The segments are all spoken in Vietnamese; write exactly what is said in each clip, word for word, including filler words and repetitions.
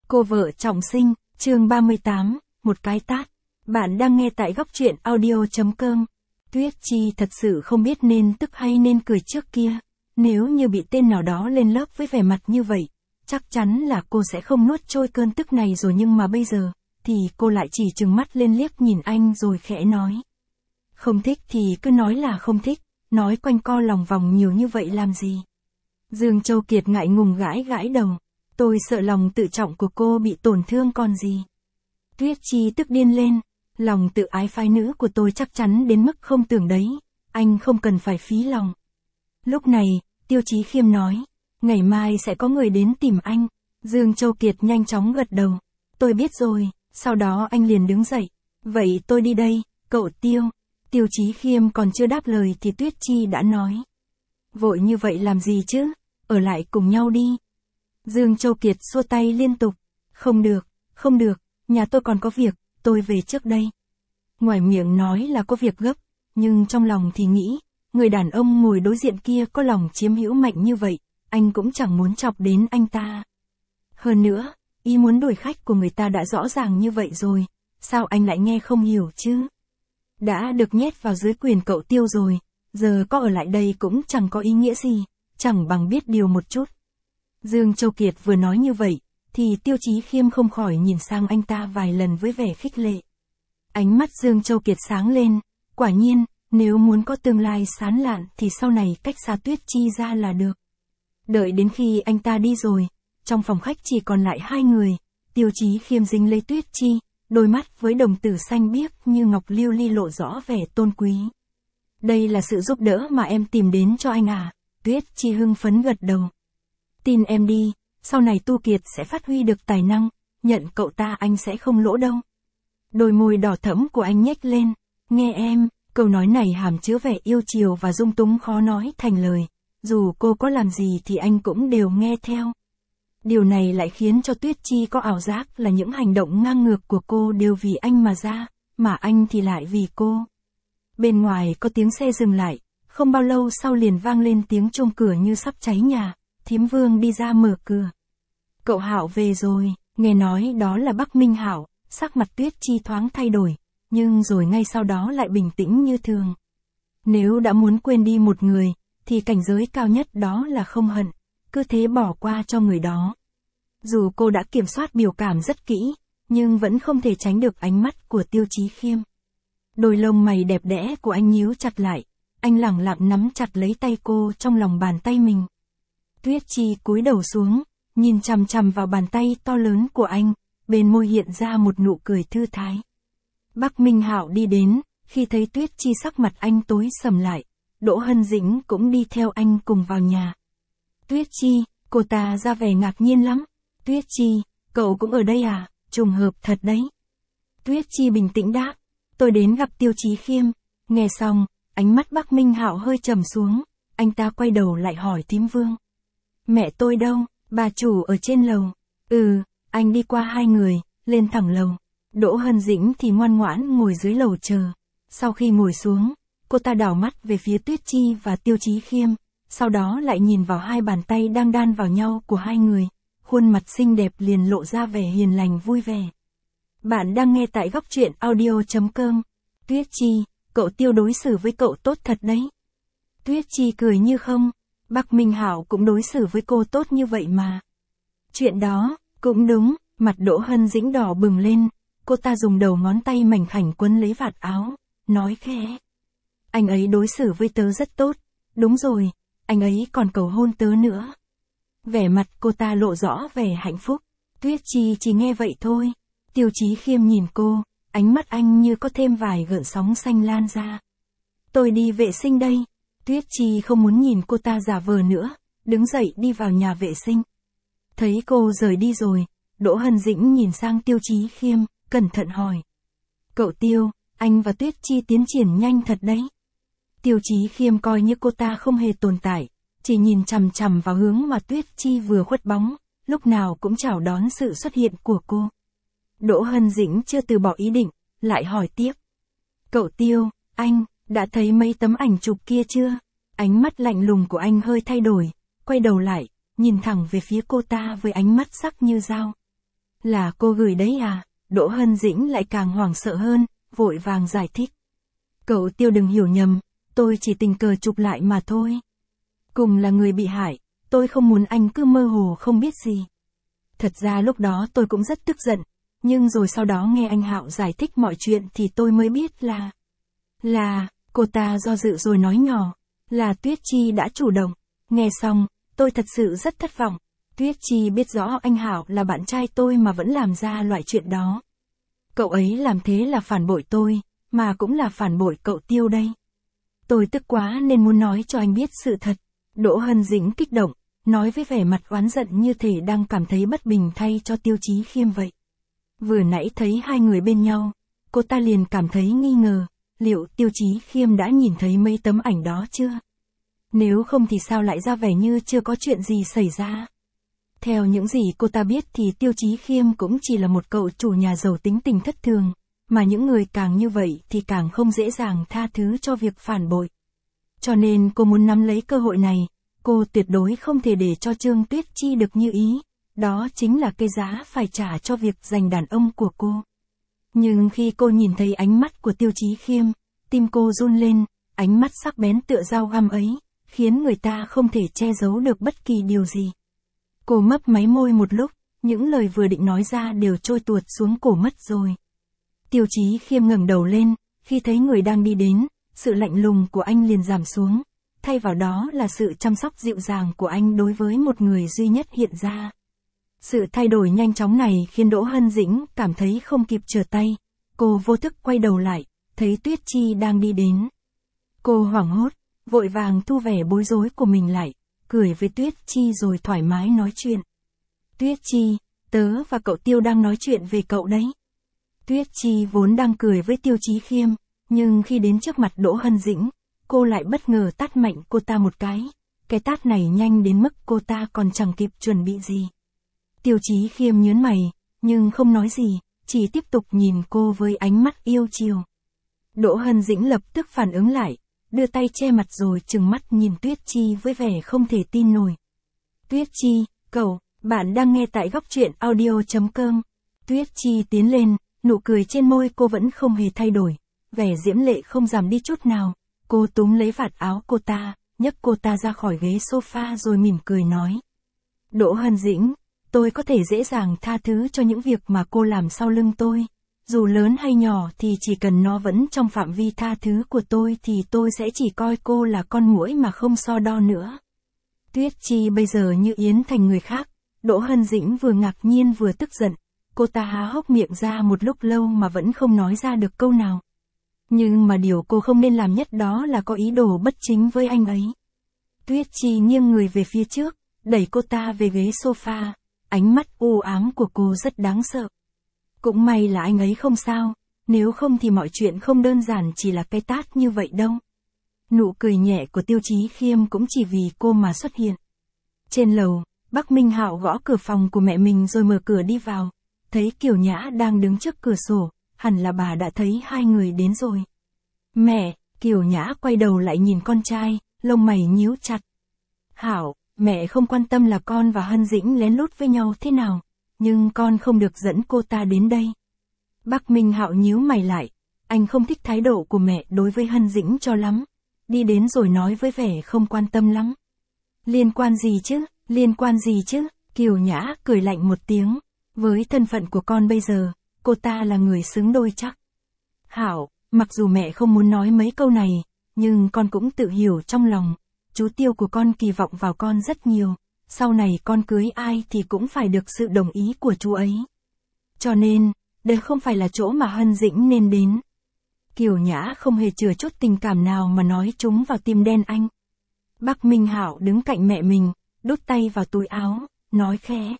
Cô vợ trọng sinh, chương ba mươi tám, một cái tát. Bạn đang nghe tại góc truyện audio.com. Tuyết Chi thật sự không biết nên tức hay nên cười trước kia. Nếu như bị tên nào đó lên lớp với vẻ mặt như vậy, chắc chắn là cô sẽ không nuốt trôi cơn tức này rồi, nhưng mà bây giờ, thì cô lại chỉ trừng mắt lên liếc nhìn anh rồi khẽ nói. Không thích thì cứ nói là không thích, nói quanh co lòng vòng nhiều như vậy làm gì. Dương Châu Kiệt ngại ngùng gãi gãi đầu. Tôi sợ lòng tự trọng của cô bị tổn thương còn gì. Tuyết Chi tức điên lên. Lòng tự ái phái nữ của tôi chắc chắn đến mức không tưởng đấy. Anh không cần phải phí lòng. Lúc này, Tiêu Chí Khiêm nói. Ngày mai sẽ có người đến tìm anh. Dương Châu Kiệt nhanh chóng gật đầu. Tôi biết rồi. Sau đó anh liền đứng dậy. Vậy tôi đi đây, cậu Tiêu. Tiêu Chí Khiêm còn chưa đáp lời thì Tuyết Chi đã nói. Vội như vậy làm gì chứ? Ở lại cùng nhau đi. Dương Châu Kiệt xua tay liên tục. Không được, không được, nhà tôi còn có việc, tôi về trước đây. Ngoài miệng nói là có việc gấp, nhưng trong lòng thì nghĩ, người đàn ông ngồi đối diện kia có lòng chiếm hữu mạnh như vậy, anh cũng chẳng muốn chọc đến anh ta. Hơn nữa, ý muốn đuổi khách của người ta đã rõ ràng như vậy rồi, sao anh lại nghe không hiểu chứ? Đã được nhét vào dưới quyền cậu Tiêu rồi, giờ có ở lại đây cũng chẳng có ý nghĩa gì, chẳng bằng biết điều một chút. Dương Châu Kiệt vừa nói như vậy, thì Tiêu Chí Khiêm không khỏi nhìn sang anh ta vài lần với vẻ khích lệ. Ánh mắt Dương Châu Kiệt sáng lên, quả nhiên, nếu muốn có tương lai sáng lạn thì sau này cách xa Tuyết Chi ra là được. Đợi đến khi anh ta đi rồi, trong phòng khách chỉ còn lại hai người, Tiêu Chí Khiêm dính lấy Tuyết Chi, đôi mắt với đồng tử xanh biếc như ngọc lưu ly lộ rõ vẻ tôn quý. Đây là sự giúp đỡ mà em tìm đến cho anh à? Tuyết Chi hưng phấn gật đầu. Tin em đi, sau này Tu Kiệt sẽ phát huy được tài năng, nhận cậu ta anh sẽ không lỗ đâu. Đôi môi đỏ thẫm của anh nhếch lên, nghe em, câu nói này hàm chứa vẻ yêu chiều và dung túng khó nói thành lời, dù cô có làm gì thì anh cũng đều nghe theo. Điều này lại khiến cho Tuyết Chi có ảo giác là những hành động ngang ngược của cô đều vì anh mà ra, mà anh thì lại vì cô. Bên ngoài có tiếng xe dừng lại, không bao lâu sau liền vang lên tiếng chuông cửa như sắp cháy nhà. Thím Vương đi ra mở cửa. Cậu Hạo về rồi, nghe nói đó là Bắc Minh Hạo, sắc mặt Tuyết Chi thoáng thay đổi, nhưng rồi ngay sau đó lại bình tĩnh như thường. Nếu đã muốn quên đi một người, thì cảnh giới cao nhất đó là không hận, cứ thế bỏ qua cho người đó. Dù cô đã kiểm soát biểu cảm rất kỹ, nhưng vẫn không thể tránh được ánh mắt của Tiêu Chí Khiêm. Đôi lông mày đẹp đẽ của anh nhíu chặt lại, anh lẳng lặng nắm chặt lấy tay cô trong lòng bàn tay mình. Tuyết Chi cúi đầu xuống, nhìn chằm chằm vào bàn tay to lớn của anh, bên môi hiện ra một nụ cười thư thái. Bắc Minh Hạo đi đến, khi thấy Tuyết Chi sắc mặt anh tối sầm lại, Đỗ Hân Dĩnh cũng đi theo anh cùng vào nhà. Tuyết Chi, cô ta ra vẻ ngạc nhiên lắm. Tuyết Chi, cậu cũng ở đây à, trùng hợp thật đấy. Tuyết Chi bình tĩnh đáp, tôi đến gặp Tiêu Chí Khiêm. Nghe xong, ánh mắt Bắc Minh Hạo hơi trầm xuống, anh ta quay đầu lại hỏi thím Vương. Mẹ tôi đâu? Bà chủ ở trên lầu. Ừ, anh đi qua hai người, lên thẳng lầu. Đỗ Hân Dĩnh thì ngoan ngoãn ngồi dưới lầu chờ. Sau khi ngồi xuống, cô ta đảo mắt về phía Tuyết Chi và Tiêu Chí Khiêm, sau đó lại nhìn vào hai bàn tay đang đan vào nhau của hai người, khuôn mặt xinh đẹp liền lộ ra vẻ hiền lành vui vẻ. Bạn đang nghe tại góc truyện audio.com. Tuyết Chi, cậu Tiêu đối xử với cậu tốt thật đấy. Tuyết Chi cười như không. Bắc Minh Hạo cũng đối xử với cô tốt như vậy mà. Chuyện đó, cũng đúng, mặt Đỗ Hân Dĩnh đỏ bừng lên, cô ta dùng đầu ngón tay mảnh khảnh quấn lấy vạt áo, nói khẽ. Anh ấy đối xử với tớ rất tốt, đúng rồi, anh ấy còn cầu hôn tớ nữa. Vẻ mặt cô ta lộ rõ vẻ hạnh phúc, Tuyết Chi chỉ nghe vậy thôi. Tiêu Chí Khiêm nhìn cô, ánh mắt anh như có thêm vài gợn sóng xanh lan ra. Tôi đi vệ sinh đây. Tuyết Chi không muốn nhìn cô ta giả vờ nữa, đứng dậy đi vào nhà vệ sinh. Thấy cô rời đi rồi, Đỗ Hân Dĩnh nhìn sang Tiêu Chí Khiêm, cẩn thận hỏi. Cậu Tiêu, anh và Tuyết Chi tiến triển nhanh thật đấy. Tiêu Chí Khiêm coi như cô ta không hề tồn tại, chỉ nhìn chằm chằm vào hướng mà Tuyết Chi vừa khuất bóng, lúc nào cũng chào đón sự xuất hiện của cô. Đỗ Hân Dĩnh chưa từ bỏ ý định, lại hỏi tiếp. Cậu Tiêu, anh đã thấy mấy tấm ảnh chụp kia chưa? Ánh mắt lạnh lùng của anh hơi thay đổi, quay đầu lại, nhìn thẳng về phía cô ta với ánh mắt sắc như dao. Là cô gửi đấy à? Đỗ Hân Dĩnh lại càng hoảng sợ hơn, vội vàng giải thích. Cậu Tiêu đừng hiểu nhầm, tôi chỉ tình cờ chụp lại mà thôi. Cùng là người bị hại, tôi không muốn anh cứ mơ hồ không biết gì. Thật ra lúc đó tôi cũng rất tức giận, nhưng rồi sau đó nghe anh Hạo giải thích mọi chuyện thì tôi mới biết là... Là, cô ta do dự rồi nói nhỏ, là Tuyết Chi đã chủ động. Nghe xong, tôi thật sự rất thất vọng. Tuyết Chi biết rõ anh Hạo là bạn trai tôi mà vẫn làm ra loại chuyện đó. Cậu ấy làm thế là phản bội tôi, mà cũng là phản bội cậu Tiêu đây. Tôi tức quá nên muốn nói cho anh biết sự thật. Đỗ Hân Dĩnh kích động, nói với vẻ mặt oán giận như thể đang cảm thấy bất bình thay cho Tiêu Chí Khiêm vậy. Vừa nãy thấy hai người bên nhau, cô ta liền cảm thấy nghi ngờ, liệu Tiêu Chí Khiêm đã nhìn thấy mấy tấm ảnh đó chưa? Nếu không thì sao lại ra vẻ như chưa có chuyện gì xảy ra? Theo những gì cô ta biết thì Tiêu Chí Khiêm cũng chỉ là một cậu chủ nhà giàu tính tình thất thường, mà những người càng như vậy thì càng không dễ dàng tha thứ cho việc phản bội. Cho nên cô muốn nắm lấy cơ hội này, cô tuyệt đối không thể để cho Trương Tuyết Chi được như ý, đó chính là cái giá phải trả cho việc giành đàn ông của cô. Nhưng khi cô nhìn thấy ánh mắt của Tiêu Chí Khiêm, tim cô run lên, ánh mắt sắc bén tựa dao găm ấy, khiến người ta không thể che giấu được bất kỳ điều gì. Cô mấp máy môi một lúc, những lời vừa định nói ra đều trôi tuột xuống cổ mất rồi. Tiêu Chí Khiêm ngẩng đầu lên, khi thấy người đang đi đến, sự lạnh lùng của anh liền giảm xuống, thay vào đó là sự chăm sóc dịu dàng của anh đối với một người duy nhất hiện ra. Sự thay đổi nhanh chóng này khiến Đỗ Hân Dĩnh cảm thấy không kịp trở tay, cô vô thức quay đầu lại, thấy Tuyết Chi đang đi đến. Cô hoảng hốt, vội vàng thu vẻ bối rối của mình lại, cười với Tuyết Chi rồi thoải mái nói chuyện. Tuyết Chi, tớ và cậu Tiêu đang nói chuyện về cậu đấy. Tuyết Chi vốn đang cười với Tiêu Chí Khiêm, nhưng khi đến trước mặt Đỗ Hân Dĩnh, cô lại bất ngờ tát mạnh cô ta một cái. Cái tát này nhanh đến mức cô ta còn chẳng kịp chuẩn bị gì. Tiêu Chí Khiêm nhớn mày, nhưng không nói gì, chỉ tiếp tục nhìn cô với ánh mắt yêu chiều. Đỗ Hân Dĩnh lập tức phản ứng lại, đưa tay che mặt rồi trừng mắt nhìn Tuyết Chi với vẻ không thể tin nổi. Tuyết Chi, cậu, bạn đang nghe tại góc truyện audio chấm com. Tuyết Chi tiến lên, nụ cười trên môi cô vẫn không hề thay đổi, vẻ diễm lệ không giảm đi chút nào. Cô túm lấy vạt áo cô ta, nhấc cô ta ra khỏi ghế sofa rồi mỉm cười nói. Đỗ Hân Dĩnh, tôi có thể dễ dàng tha thứ cho những việc mà cô làm sau lưng tôi. Dù lớn hay nhỏ thì chỉ cần nó vẫn trong phạm vi tha thứ của tôi thì tôi sẽ chỉ coi cô là con muỗi mà không so đo nữa. Tuyết Chi bây giờ như yến thành người khác. Đỗ Hân Dĩnh vừa ngạc nhiên vừa tức giận. Cô ta há hốc miệng ra một lúc lâu mà vẫn không nói ra được câu nào. Nhưng mà điều cô không nên làm nhất đó là có ý đồ bất chính với anh ấy. Tuyết Chi nghiêng người về phía trước, đẩy cô ta về ghế sofa. Ánh mắt u ám của cô rất đáng sợ. Cũng may là anh ấy không sao, nếu không thì mọi chuyện không đơn giản chỉ là cái tát như vậy đâu. Nụ cười nhẹ của Tiêu Chí Khiêm cũng chỉ vì cô mà xuất hiện. Trên lầu, Bắc Minh Hạo gõ cửa phòng của mẹ mình rồi mở cửa đi vào. Thấy Kiều Nhã đang đứng trước cửa sổ, hẳn là bà đã thấy hai người đến rồi. Mẹ, Kiều Nhã quay đầu lại nhìn con trai, lông mày nhíu chặt. Hạo, mẹ không quan tâm là con và Hân Dĩnh lén lút với nhau thế nào, nhưng con không được dẫn cô ta đến đây. Bắc Minh Hạo nhíu mày lại, anh không thích thái độ của mẹ đối với Hân Dĩnh cho lắm. Đi đến rồi nói với vẻ không quan tâm lắm. Liên quan gì chứ, liên quan gì chứ, Kiều Nhã cười lạnh một tiếng. Với thân phận của con bây giờ, cô ta là người xứng đôi chắc. Hạo, mặc dù mẹ không muốn nói mấy câu này, nhưng con cũng tự hiểu trong lòng. Chú Tiêu của con kỳ vọng vào con rất nhiều, sau này con cưới ai thì cũng phải được sự đồng ý của chú ấy. Cho nên, đây không phải là chỗ mà Hân Dĩnh nên đến. Kiều Nhã không hề chừa chút tình cảm nào mà nói trúng vào tim đen anh. Bắc Minh Hạo đứng cạnh mẹ mình, đút tay vào túi áo, nói khẽ.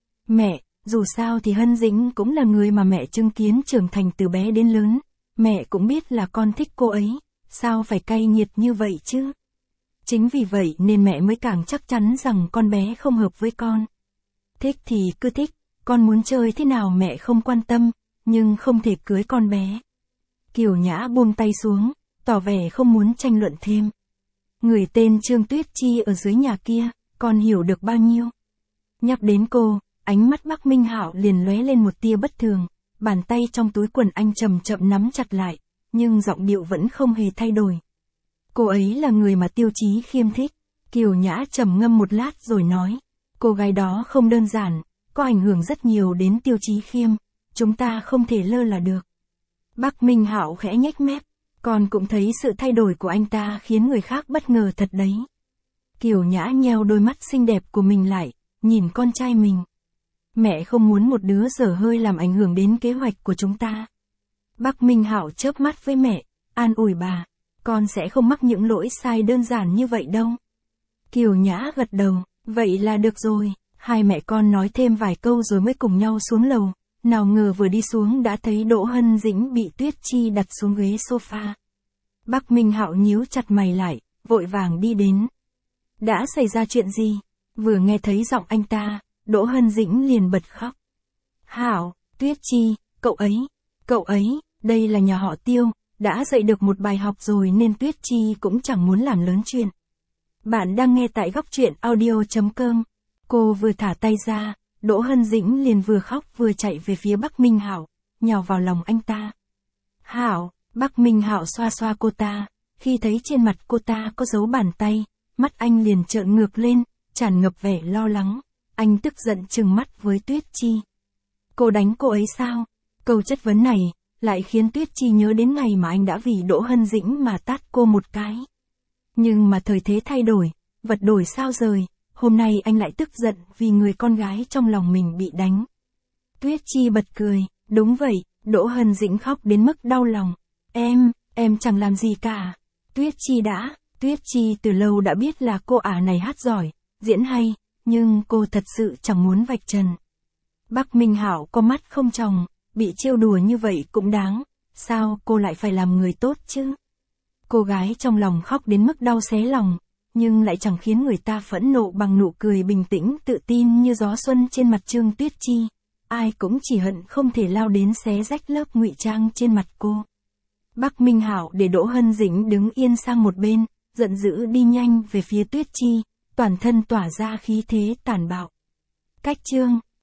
Mẹ, dù sao thì Hân Dĩnh cũng là người mà mẹ chứng kiến trưởng thành từ bé đến lớn. Mẹ cũng biết là con thích cô ấy, sao phải cay nghiệt như vậy chứ? Chính vì vậy nên mẹ mới càng chắc chắn rằng con bé không hợp với con. Thích thì cứ thích, con muốn chơi thế nào mẹ không quan tâm, nhưng không thể cưới con bé. Kiều Nhã buông tay xuống, tỏ vẻ không muốn tranh luận thêm. Người tên Trương Tuyết Chi ở dưới nhà kia, con hiểu được bao nhiêu? Nhắc đến cô, ánh mắt Bắc Minh Hạo liền lóe lên một tia bất thường, bàn tay trong túi quần anh chậm chậm nắm chặt lại, nhưng giọng điệu vẫn không hề thay đổi. Cô ấy là người mà Tiêu Chí Khiêm thích. Kiều Nhã trầm ngâm một lát rồi nói, cô gái đó không đơn giản, có ảnh hưởng rất nhiều đến Tiêu Chí Khiêm, chúng ta không thể lơ là được. Bắc Minh Hạo khẽ nhếch mép, con cũng thấy sự thay đổi của anh ta khiến người khác bất ngờ thật đấy. Kiều Nhã nheo đôi mắt xinh đẹp của mình lại, nhìn con trai mình. Mẹ không muốn một đứa dở hơi làm ảnh hưởng đến kế hoạch của chúng ta. Bắc Minh Hạo chớp mắt với mẹ, an ủi bà, con sẽ không mắc những lỗi sai đơn giản như vậy đâu. Kiều Nhã gật đầu, vậy là được rồi. Hai mẹ con nói thêm vài câu rồi mới cùng nhau xuống lầu, nào ngờ vừa đi xuống đã thấy Đỗ Hân Dĩnh bị Tuyết Chi đặt xuống ghế sofa. Bắc Minh Hạo nhíu chặt mày lại, vội vàng đi đến. Đã xảy ra chuyện gì? Vừa nghe thấy giọng anh ta, Đỗ Hân Dĩnh liền bật khóc. Hạo, Tuyết Chi, cậu ấy, cậu ấy, đây là nhà họ Tiêu, đã dạy được một bài học rồi nên Tuyết Chi cũng chẳng muốn làm lớn chuyện. Bạn đang nghe tại góc truyện audio chấm com. Cô vừa thả tay ra, Đỗ Hân Dĩnh liền vừa khóc vừa chạy về phía Bắc Minh Hạo, nhào vào lòng anh ta. Hạo, Bắc Minh Hạo xoa xoa cô ta, khi thấy trên mặt cô ta có dấu bàn tay, mắt anh liền trợn ngược lên, tràn ngập vẻ lo lắng. Anh tức giận trừng mắt với Tuyết Chi. Cô đánh cô ấy sao? Câu chất vấn này lại khiến Tuyết Chi nhớ đến ngày mà anh đã vì Đỗ Hân Dĩnh mà tát cô một cái. Nhưng mà thời thế thay đổi, vật đổi sao rời, hôm nay anh lại tức giận vì người con gái trong lòng mình bị đánh. Tuyết Chi bật cười, đúng vậy, Đỗ Hân Dĩnh khóc đến mức đau lòng. Em, em chẳng làm gì cả. Tuyết Chi đã, Tuyết Chi từ lâu đã biết là cô ả này hát giỏi, diễn hay, nhưng cô thật sự chẳng muốn vạch trần. Bắc Minh Hạo có mắt không tròng, bị trêu đùa như vậy cũng đáng, sao cô lại phải làm người tốt chứ? Cô gái trong lòng khóc đến mức đau xé lòng, nhưng lại chẳng khiến người ta phẫn nộ bằng nụ cười bình tĩnh tự tin như gió xuân trên mặt Trương Tuyết Chi. Ai cũng chỉ hận không thể lao đến xé rách lớp ngụy trang trên mặt cô. Bắc Minh Hạo để Đỗ Hân Dĩnh đứng yên sang một bên, giận dữ đi nhanh về phía Tuyết Chi, toàn thân tỏa ra khí thế tàn bạo. Cách chương